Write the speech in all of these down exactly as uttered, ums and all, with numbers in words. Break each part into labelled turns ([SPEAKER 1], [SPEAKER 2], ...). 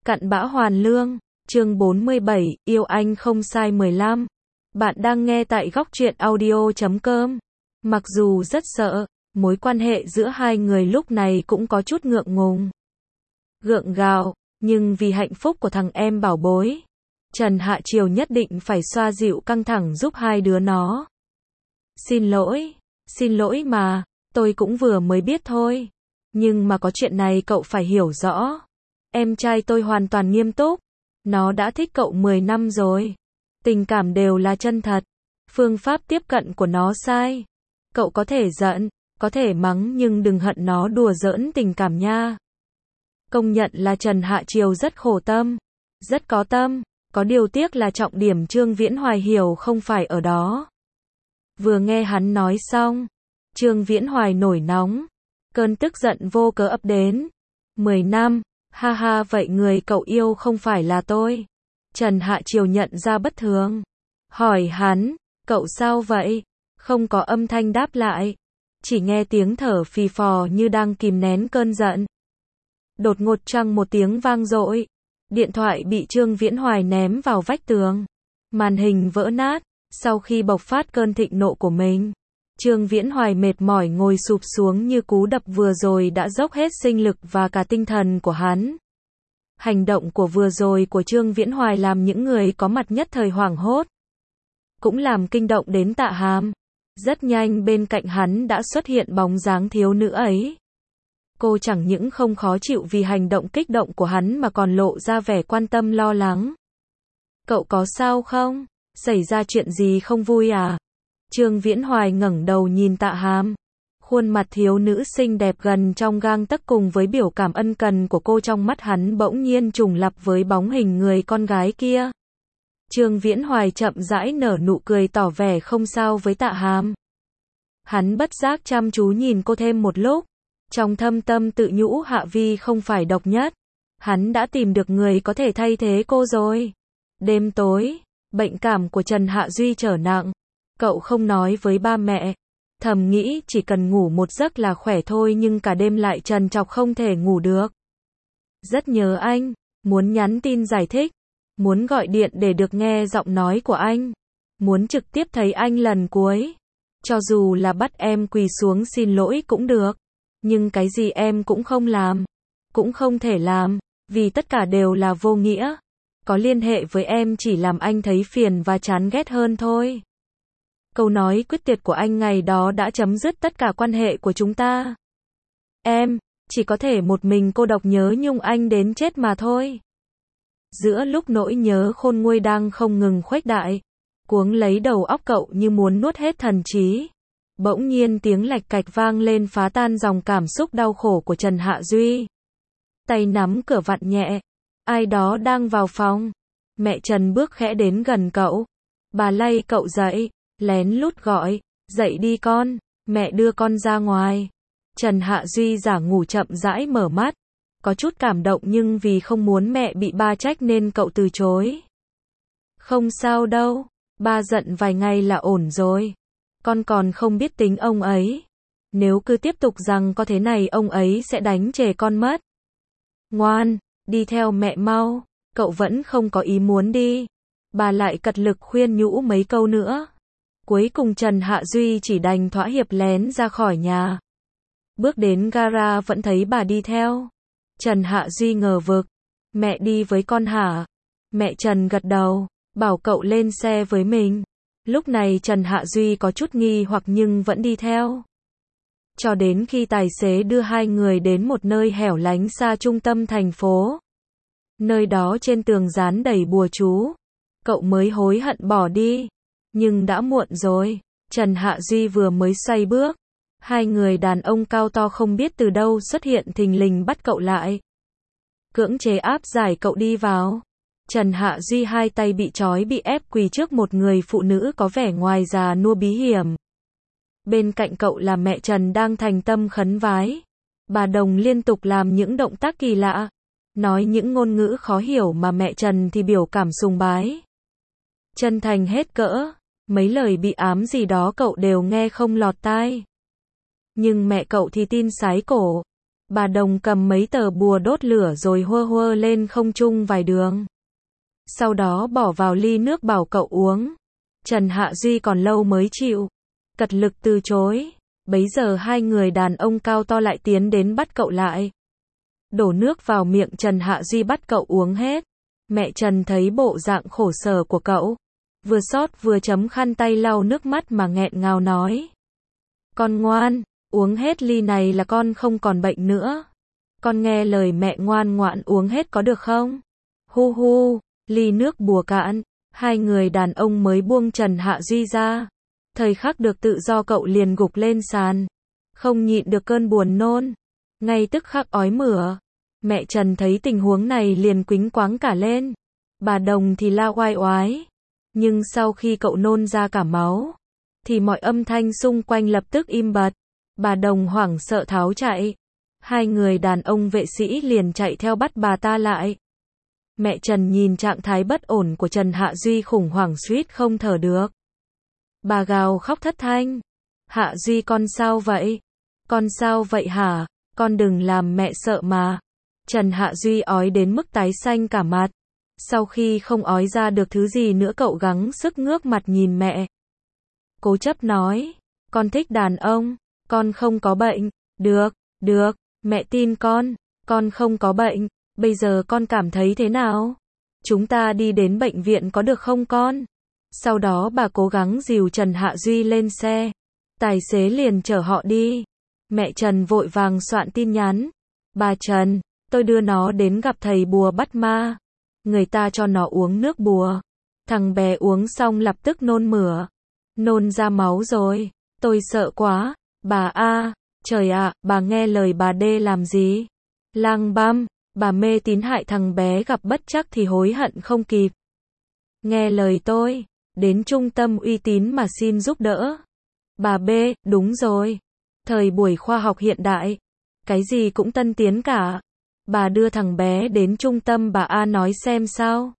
[SPEAKER 1] Cặn bã hoàn lương, chương bốn mươi bảy, yêu anh không sai mười lăm. Bạn đang nghe tại góc truyện audio chấm com. Mặc dù rất sợ, mối quan hệ giữa hai người lúc này cũng có chút ngượng ngùng. Gượng gạo, nhưng vì hạnh phúc của thằng em bảo bối, Trần Hạ Triều nhất định phải xoa dịu căng thẳng giúp hai đứa nó. Xin lỗi, xin lỗi mà, tôi cũng vừa mới biết thôi. Nhưng mà có chuyện này cậu phải hiểu rõ. Em trai tôi hoàn toàn nghiêm túc. Nó đã thích cậu mười năm rồi. Tình cảm đều là chân thật. Phương pháp tiếp cận của nó sai. Cậu có thể giận, có thể mắng nhưng đừng hận nó đùa giỡn tình cảm nha. Công nhận là Trần Hạ Triều rất khổ tâm. Rất có tâm. Có điều tiếc là trọng điểm Trương Viễn Hoài hiểu không phải ở đó. Vừa nghe hắn nói xong, Trương Viễn Hoài nổi nóng. Cơn tức giận vô cớ ập đến. Mười năm, ha ha, vậy người cậu yêu không phải là tôi. Trần Hạ Triều nhận ra bất thường. Hỏi hắn, cậu sao vậy? Không có âm thanh đáp lại. Chỉ nghe tiếng thở phì phò như đang kìm nén cơn giận. Đột ngột chăng một tiếng vang dội. Điện thoại bị Trương Viễn Hoài ném vào vách tường. Màn hình vỡ nát. Sau khi bộc phát cơn thịnh nộ của mình, Trương Viễn Hoài mệt mỏi ngồi sụp xuống như cú đập vừa rồi đã dốc hết sinh lực và cả tinh thần của hắn. Hành động của vừa rồi của Trương Viễn Hoài làm những người có mặt nhất thời hoảng hốt. Cũng làm kinh động đến Tạ Hàm. Rất nhanh bên cạnh hắn đã xuất hiện bóng dáng thiếu nữ ấy. Cô chẳng những không khó chịu vì hành động kích động của hắn mà còn lộ ra vẻ quan tâm lo lắng. Cậu có sao không? Xảy ra chuyện gì không vui à? Trương Viễn Hoài ngẩng đầu nhìn Tạ Hàm. Khuôn mặt thiếu nữ xinh đẹp gần trong gang tấc cùng với biểu cảm ân cần của cô trong mắt hắn bỗng nhiên trùng lặp với bóng hình người con gái kia. Trương Viễn Hoài chậm rãi nở nụ cười tỏ vẻ không sao với Tạ Hàm. Hắn bất giác chăm chú nhìn cô thêm một lúc. Trong thâm tâm tự nhủ Hạ Vi không phải độc nhất. Hắn đã tìm được người có thể thay thế cô rồi. Đêm tối, bệnh cảm của Trần Hạ Duy trở nặng. Cậu không nói với ba mẹ. Thầm nghĩ chỉ cần ngủ một giấc là khỏe thôi nhưng cả đêm lại trằn trọc không thể ngủ được. Rất nhớ anh, muốn nhắn tin giải thích, muốn gọi điện để được nghe giọng nói của anh, muốn trực tiếp thấy anh lần cuối. Cho dù là bắt em quỳ xuống xin lỗi cũng được, nhưng cái gì em cũng không làm, cũng không thể làm, vì tất cả đều là vô nghĩa. Có liên hệ với em chỉ làm anh thấy phiền và chán ghét hơn thôi. Câu nói quyết tuyệt của anh ngày đó đã chấm dứt tất cả quan hệ của chúng ta. Em, chỉ có thể một mình cô độc nhớ nhung anh đến chết mà thôi. Giữa lúc nỗi nhớ khôn nguôi đang không ngừng khuếch đại, cuống lấy đầu óc cậu như muốn nuốt hết thần trí. Bỗng nhiên tiếng lạch cạch vang lên phá tan dòng cảm xúc đau khổ của Trần Hạ Duy. Tay nắm cửa vặn nhẹ. Ai đó đang vào phòng. Mẹ Trần bước khẽ đến gần cậu. Bà lay cậu dậy. Lén lút gọi, dậy đi con, mẹ đưa con ra ngoài. Trần Hạ Duy giả ngủ chậm rãi mở mắt. Có chút cảm động nhưng vì không muốn mẹ bị ba trách nên cậu từ chối. Không sao đâu, ba giận vài ngày là ổn rồi. Con còn không biết tính ông ấy. Nếu cứ tiếp tục rằng có thế này ông ấy sẽ đánh chề con mất. Ngoan, đi theo mẹ mau, cậu vẫn không có ý muốn đi. Bà lại cật lực khuyên nhủ mấy câu nữa. Cuối cùng Trần Hạ Duy chỉ đành thỏa hiệp lén ra khỏi nhà. Bước đến gara vẫn thấy bà đi theo. Trần Hạ Duy ngờ vực. Mẹ đi với con hả? Mẹ Trần gật đầu, bảo cậu lên xe với mình. Lúc này Trần Hạ Duy có chút nghi hoặc nhưng vẫn đi theo. Cho đến khi tài xế đưa hai người đến một nơi hẻo lánh xa trung tâm thành phố. Nơi đó trên tường dán đầy bùa chú. Cậu mới hối hận bỏ đi. Nhưng đã muộn rồi. Trần Hạ Duy vừa mới xoay bước. Hai người đàn ông cao to không biết từ đâu xuất hiện thình lình bắt cậu lại. Cưỡng chế áp giải cậu đi vào. Trần Hạ Duy hai tay bị trói bị ép quỳ trước một người phụ nữ có vẻ ngoài già nua bí hiểm. Bên cạnh cậu là mẹ Trần đang thành tâm khấn vái. Bà Đồng liên tục làm những động tác kỳ lạ. Nói những ngôn ngữ khó hiểu mà mẹ Trần thì biểu cảm sùng bái. Chân thành hết cỡ. Mấy lời bị ám gì đó cậu đều nghe không lọt tai. Nhưng mẹ cậu thì tin sái cổ. Bà Đồng cầm mấy tờ bùa đốt lửa rồi hơ hơ lên không trung vài đường. Sau đó bỏ vào ly nước bảo cậu uống. Trần Hạ Duy còn lâu mới chịu. Cật lực từ chối. Bấy giờ hai người đàn ông cao to lại tiến đến bắt cậu lại. Đổ nước vào miệng Trần Hạ Duy bắt cậu uống hết. Mẹ Trần thấy bộ dạng khổ sở của cậu. Vừa xót vừa chấm khăn tay lau nước mắt mà nghẹn ngào nói. Con ngoan, uống hết ly này là con không còn bệnh nữa. Con nghe lời mẹ ngoan ngoãn uống hết có được không? Hu hu, ly nước bùa cạn. Hai người đàn ông mới buông Trần Hạ Duy ra. Thời khắc được tự do cậu liền gục lên sàn. Không nhịn được cơn buồn nôn. Ngay tức khắc ói mửa. Mẹ Trần thấy tình huống này liền quýnh quáng cả lên. Bà Đồng thì la oai oái. Nhưng sau khi cậu nôn ra cả máu, thì mọi âm thanh xung quanh lập tức im bặt. Bà Đồng hoảng sợ tháo chạy. Hai người đàn ông vệ sĩ liền chạy theo bắt bà ta lại. Mẹ Trần nhìn trạng thái bất ổn của Trần Hạ Duy khủng hoảng suýt không thở được. Bà gào khóc thất thanh. Hạ Duy con sao vậy? Con sao vậy hả? Con đừng làm mẹ sợ mà. Trần Hạ Duy ói đến mức tái xanh cả mặt. Sau khi không ói ra được thứ gì nữa cậu gắng sức ngước mặt nhìn mẹ. Cố chấp nói. Con thích đàn ông. Con không có bệnh. Được, được, mẹ tin con. Con không có bệnh. Bây giờ con cảm thấy thế nào? Chúng ta đi đến bệnh viện có được không con? Sau đó bà cố gắng dìu Trần Hạ Duy lên xe. Tài xế liền chở họ đi. Mẹ Trần vội vàng soạn tin nhắn. Bà Trần, tôi đưa nó đến gặp thầy bùa bắt ma. Người ta cho nó uống nước bùa. Thằng bé uống xong lập tức nôn mửa. Nôn ra máu rồi. Tôi sợ quá. Bà A, trời ạ, bà nghe lời bà D làm gì? Lang băm, bà mê tín hại thằng bé gặp bất trắc thì hối hận không kịp. Nghe lời tôi, đến trung tâm uy tín mà xin giúp đỡ. Bà B, đúng rồi. Thời buổi khoa học hiện đại, cái gì cũng tân tiến cả. Bà đưa thằng bé đến trung tâm bà A nói xem sao.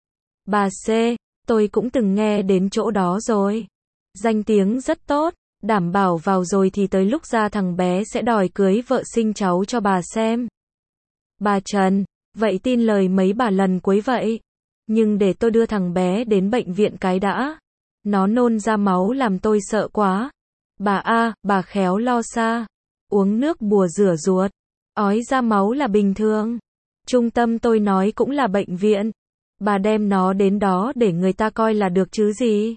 [SPEAKER 1] Bà C, tôi cũng từng nghe đến chỗ đó rồi. Danh tiếng rất tốt, đảm bảo vào rồi thì tới lúc ra thằng bé sẽ đòi cưới vợ sinh cháu cho bà xem. Bà Trần, vậy tin lời mấy bà lần cuối vậy. Nhưng để tôi đưa thằng bé đến bệnh viện cái đã. Nó nôn ra máu làm tôi sợ quá. Bà A, bà khéo lo xa. Uống nước bùa rửa ruột. Ói ra máu là bình thường. Trung tâm tôi nói cũng là bệnh viện. Bà đem nó đến đó để người ta coi là được chứ gì.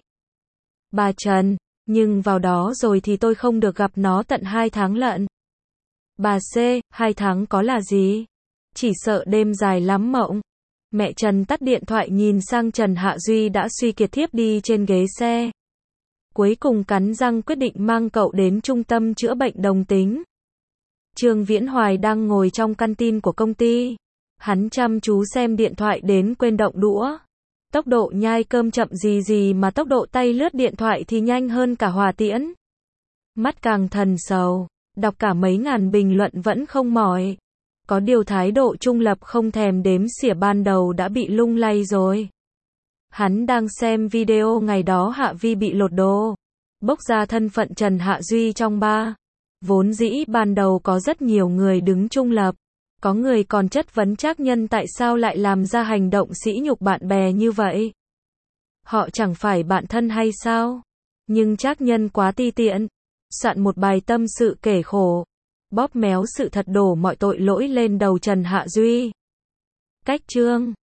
[SPEAKER 1] Bà Trần, nhưng vào đó rồi thì tôi không được gặp nó tận hai tháng lận. Bà C, hai tháng có là gì? Chỉ sợ đêm dài lắm mộng. Mẹ Trần tắt điện thoại nhìn sang Trần Hạ Duy đã suy kiệt thiếp đi trên ghế xe. Cuối cùng cắn răng quyết định mang cậu đến trung tâm chữa bệnh đồng tính. Trương Viễn Hoài đang ngồi trong căn tin của công ty. Hắn chăm chú xem điện thoại đến quên động đũa. Tốc độ nhai cơm chậm gì gì mà tốc độ tay lướt điện thoại thì nhanh hơn cả hỏa tiễn. Mắt càng thần sầu, đọc cả mấy ngàn bình luận vẫn không mỏi. Có điều thái độ trung lập không thèm đếm xỉa ban đầu đã bị lung lay rồi. Hắn đang xem video ngày đó Hạ Vi bị lột đồ. Bốc ra thân phận Trần Hạ Duy trong ba. Vốn dĩ ban đầu có rất nhiều người đứng trung lập. Có người còn chất vấn Trác Nhân tại sao lại làm ra hành động sỉ nhục bạn bè như vậy. Họ chẳng phải bạn thân hay sao? Nhưng Trác Nhân quá ti tiện. Soạn một bài tâm sự kể khổ. Bóp méo sự thật đổ mọi tội lỗi lên đầu Trần Hạ Duy. Cách chương